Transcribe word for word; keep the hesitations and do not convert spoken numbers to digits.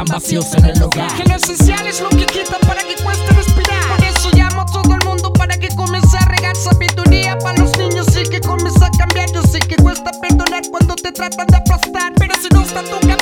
están vacíos en el hogar. Que lo esencial es lo que quita para que cueste respirar. Por eso llamo a todo el mundo para que comience a regar sabiduría para los niños y que comience a cambiar. Yo sé que cuesta perdonar cuando te tratan de aplastar, pero si no está tu camino